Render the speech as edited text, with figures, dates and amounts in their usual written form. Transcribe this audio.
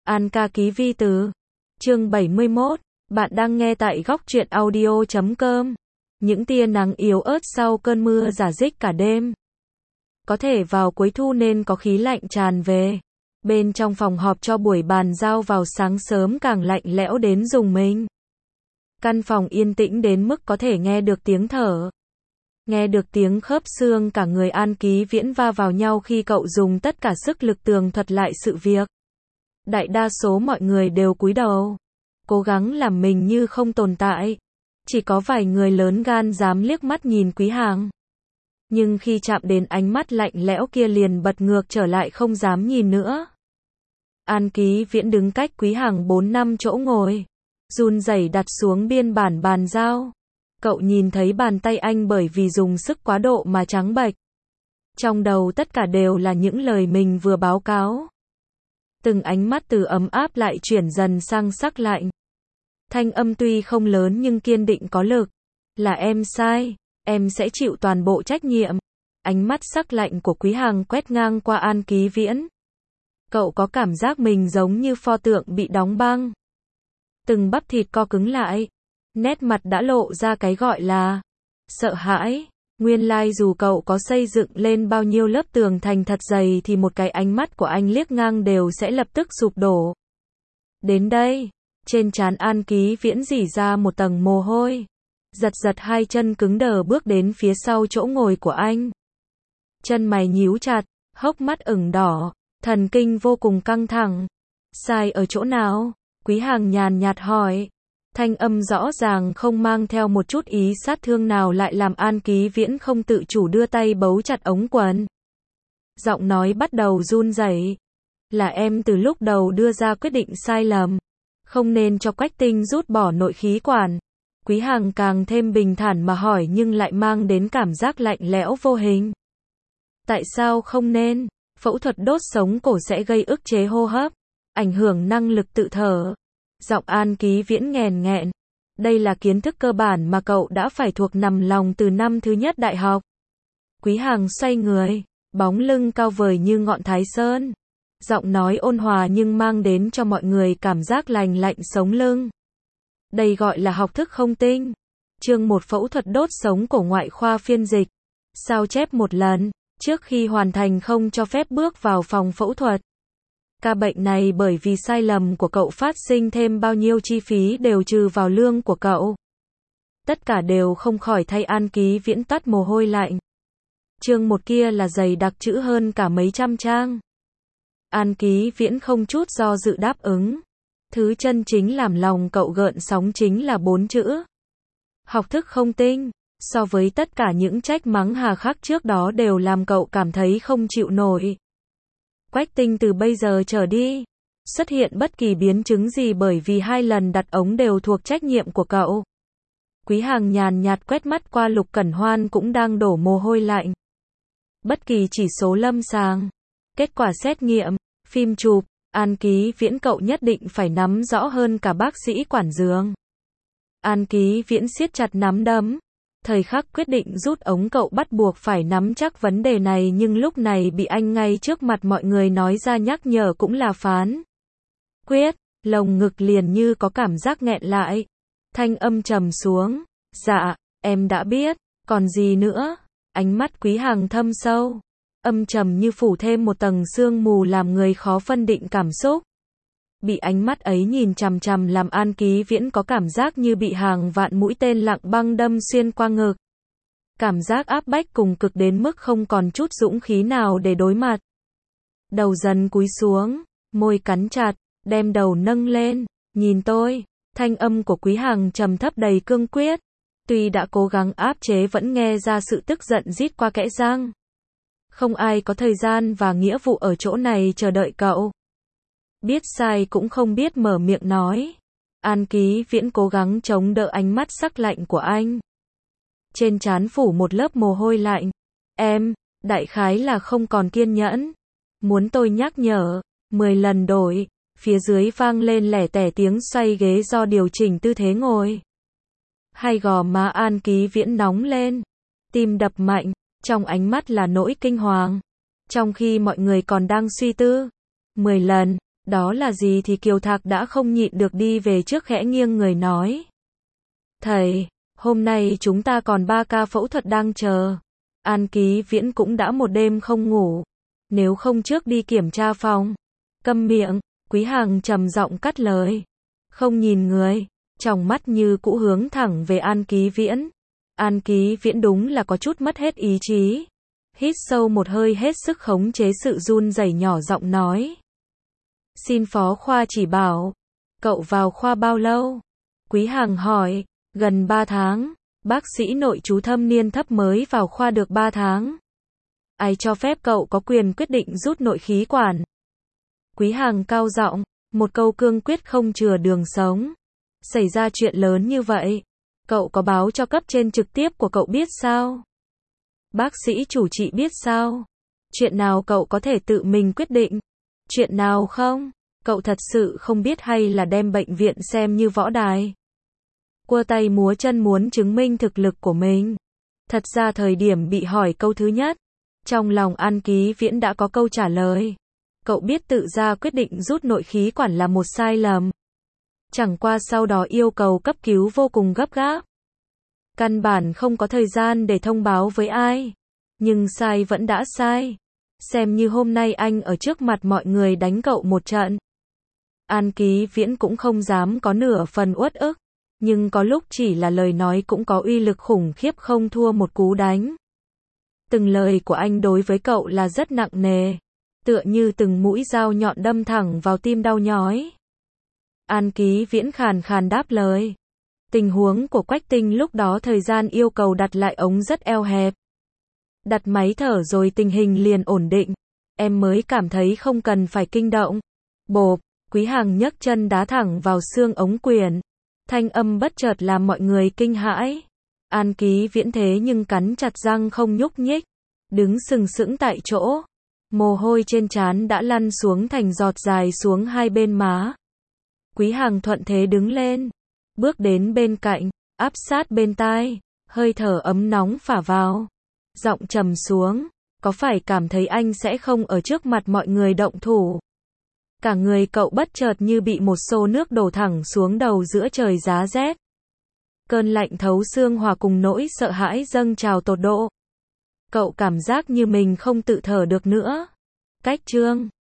An ca ký vi từ. Chương 71. Bạn đang nghe tại góc truyện audio.com. Những tia nắng yếu ớt sau cơn mưa rả rích cả đêm. Có thể vào cuối thu nên có khí lạnh tràn về. Bên trong phòng họp cho buổi bàn giao vào sáng sớm càng lạnh lẽo đến rùng mình. Căn phòng yên tĩnh đến mức có thể nghe được tiếng thở. Nghe được tiếng khớp xương cả người An Ký Viễn va vào nhau khi cậu dùng tất cả sức lực tường thuật lại sự việc. Đại đa số mọi người đều cúi đầu, cố gắng làm mình như không tồn tại. Chỉ có vài người lớn gan dám liếc mắt nhìn Quý Hàng. Nhưng khi chạm đến ánh mắt lạnh lẽo kia liền bật ngược trở lại không dám nhìn nữa. An Ký Viễn đứng cách Quý Hàng 4-5 chỗ ngồi, run rẩy đặt xuống biên bản bàn giao. Cậu nhìn thấy bàn tay anh bởi vì dùng sức quá độ mà trắng bệch. Trong đầu tất cả đều là những lời mình vừa báo cáo. Từng ánh mắt từ ấm áp lại chuyển dần sang sắc lạnh. Thanh âm tuy không lớn nhưng kiên định có lực. Là em sai, em sẽ chịu toàn bộ trách nhiệm. Ánh mắt sắc lạnh của Quý Hàng quét ngang qua An Ký Viễn. Cậu có cảm giác mình giống như pho tượng bị đóng băng. Từng bắp thịt co cứng lại. Nét mặt đã lộ ra cái gọi là sợ hãi. Nguyên lai dù cậu có xây dựng lên bao nhiêu lớp tường thành thật dày thì một cái ánh mắt của anh liếc ngang đều sẽ lập tức sụp đổ. Đến đây, trên trán An Ký Viễn rỉ ra một tầng mồ hôi. Giật giật hai chân cứng đờ bước đến phía sau chỗ ngồi của anh. Chân mày nhíu chặt, hốc mắt ửng đỏ, thần kinh vô cùng căng thẳng. Sai ở chỗ nào? Quý Hàng nhàn nhạt hỏi. Thanh âm rõ ràng không mang theo một chút ý sát thương nào lại làm An Ký Viễn không tự chủ đưa tay bấu chặt ống quần. Giọng nói bắt đầu run rẩy. Là em từ lúc đầu đưa ra quyết định sai lầm. Không nên cho Quách Tinh rút bỏ nội khí quản. Quý Hàng càng thêm bình thản mà hỏi nhưng lại mang đến cảm giác lạnh lẽo vô hình. Tại sao không nên? Phẫu thuật đốt sống cổ sẽ gây ức chế hô hấp, ảnh hưởng năng lực tự thở. Giọng An Ký Viễn nghèn nghẹn. Đây là kiến thức cơ bản mà cậu đã phải thuộc nằm lòng từ năm thứ nhất đại học. Quý Hàng xoay người, bóng lưng cao vời như ngọn Thái Sơn. Giọng nói ôn hòa nhưng mang đến cho mọi người cảm giác lành lạnh sống lưng. Đây gọi là học thức không tinh. Chương 1 phẫu thuật đốt sống cổ ngoại khoa phiên dịch. Sao chép một lần, trước khi hoàn thành không cho phép bước vào phòng phẫu thuật. Ca bệnh này bởi vì sai lầm của cậu phát sinh thêm bao nhiêu chi phí đều trừ vào lương của cậu. Tất cả đều không khỏi thay An Ký Viễn toát mồ hôi lạnh. Chương 1 kia là dày đặc chữ hơn cả mấy trăm trang. An Ký Viễn không chút do dự đáp ứng. Thứ chân chính làm lòng cậu gợn sóng chính là 4 chữ. Học thức không tinh. So với tất cả những trách mắng hà khắc trước đó đều làm cậu cảm thấy không chịu nổi. Quách Tinh từ bây giờ trở đi, xuất hiện bất kỳ biến chứng gì bởi vì 2 lần đặt ống đều thuộc trách nhiệm của cậu. Quý Hàng nhàn nhạt quét mắt qua Lục Cẩn Hoan cũng đang đổ mồ hôi lạnh. Bất kỳ chỉ số lâm sàng, kết quả xét nghiệm, phim chụp, An Ký Viễn cậu nhất định phải nắm rõ hơn cả bác sĩ quản giường. An Ký Viễn siết chặt nắm đấm. Thời khắc quyết định rút ống cậu bắt buộc phải nắm chắc vấn đề này nhưng lúc này bị anh ngay trước mặt mọi người nói ra nhắc nhở cũng là phán quyết, lồng ngực liền như có cảm giác nghẹn lại. Thanh âm trầm xuống. Dạ, em đã biết, còn gì nữa? Ánh mắt Quý Hàng thâm sâu, âm trầm như phủ thêm một tầng sương mù làm người khó phân định cảm xúc. Bị ánh mắt ấy nhìn chằm chằm làm An Ký Viễn có cảm giác như bị hàng vạn mũi tên lặng băng đâm xuyên qua ngực. Cảm giác áp bách cùng cực đến mức không còn chút dũng khí nào để đối mặt. Đầu dần cúi xuống, môi cắn chặt, đem đầu nâng lên, nhìn tôi. Thanh âm của Quý Hàng trầm thấp đầy cương quyết. Tuy đã cố gắng áp chế vẫn nghe ra sự tức giận rít qua kẽ răng. Không ai có thời gian và nghĩa vụ ở chỗ này chờ đợi cậu. Biết sai cũng không biết mở miệng nói. An Ký Viễn cố gắng chống đỡ ánh mắt sắc lạnh của anh. Trên trán phủ một lớp mồ hôi lạnh. Em, đại khái là không còn kiên nhẫn. Muốn tôi nhắc nhở, 10 lần đổi. Phía dưới vang lên lẻ tẻ tiếng xoay ghế do điều chỉnh tư thế ngồi. Hai gò má An Ký Viễn nóng lên. Tim đập mạnh, trong ánh mắt là nỗi kinh hoàng. Trong khi mọi người còn đang suy tư. 10 lần. Đó là gì thì Kiều Thạc đã không nhịn được đi về trước khẽ nghiêng người nói. Thầy, hôm nay chúng ta còn 3 ca phẫu thuật đang chờ. An Ký Viễn cũng đã một đêm không ngủ. Nếu không trước đi kiểm tra phòng. Câm miệng, Quý Hằng trầm giọng cắt lời. Không nhìn người, tròng mắt như cũ hướng thẳng về An Ký Viễn. An Ký Viễn đúng là có chút mất hết ý chí. Hít sâu một hơi hết sức khống chế sự run rẩy nhỏ giọng nói. Xin phó khoa chỉ bảo. Cậu vào khoa bao lâu? Quý Hằng hỏi. Gần 3 tháng. Bác sĩ nội trú thâm niên thấp mới vào khoa được 3 tháng. Ai cho phép cậu có quyền quyết định rút nội khí quản? Quý Hằng cao giọng, một câu cương quyết không chừa đường sống. Xảy ra chuyện lớn như vậy, cậu có báo cho cấp trên trực tiếp của cậu biết sao? Bác sĩ chủ trị biết sao? Chuyện nào cậu có thể tự mình quyết định? Chuyện nào không? Cậu thật sự không biết hay là đem bệnh viện xem như võ đài? Cua tay múa chân muốn chứng minh thực lực của mình. Thật ra thời điểm bị hỏi câu thứ nhất, trong lòng An Ký Viễn đã có câu trả lời. Cậu biết tự ra quyết định rút nội khí quản là một sai lầm. Chẳng qua sau đó yêu cầu cấp cứu vô cùng gấp gáp. Căn bản không có thời gian để thông báo với ai. Nhưng sai vẫn đã sai. Xem như hôm nay anh ở trước mặt mọi người đánh cậu một trận. An Ký Viễn cũng không dám có nửa phần uất ức. Nhưng có lúc chỉ là lời nói cũng có uy lực khủng khiếp không thua một cú đánh. Từng lời của anh đối với cậu là rất nặng nề. Tựa như từng mũi dao nhọn đâm thẳng vào tim đau nhói. An Ký Viễn khàn khàn đáp lời. Tình huống của Quách Tinh lúc đó thời gian yêu cầu đặt lại ống rất eo hẹp. Đặt máy thở rồi tình hình liền ổn định. Em mới cảm thấy không cần phải kinh động. Bộp, Quý Hằng nhấc chân đá thẳng vào xương ống quyển. Thanh âm bất chợt làm mọi người kinh hãi. An Ký Viễn thế nhưng cắn chặt răng không nhúc nhích. Đứng sừng sững tại chỗ. Mồ hôi trên trán đã lăn xuống thành giọt dài xuống hai bên má. Quý Hằng thuận thế đứng lên. Bước đến bên cạnh, áp sát bên tai. Hơi thở ấm nóng phả vào. Giọng trầm xuống. Có phải cảm thấy anh sẽ không ở trước mặt mọi người động thủ? Cả người cậu bất chợt như bị một xô nước đổ thẳng xuống đầu giữa trời giá rét. Cơn lạnh thấu xương hòa cùng nỗi sợ hãi dâng trào tột độ. Cậu cảm giác như mình không tự thở được nữa. Cách chương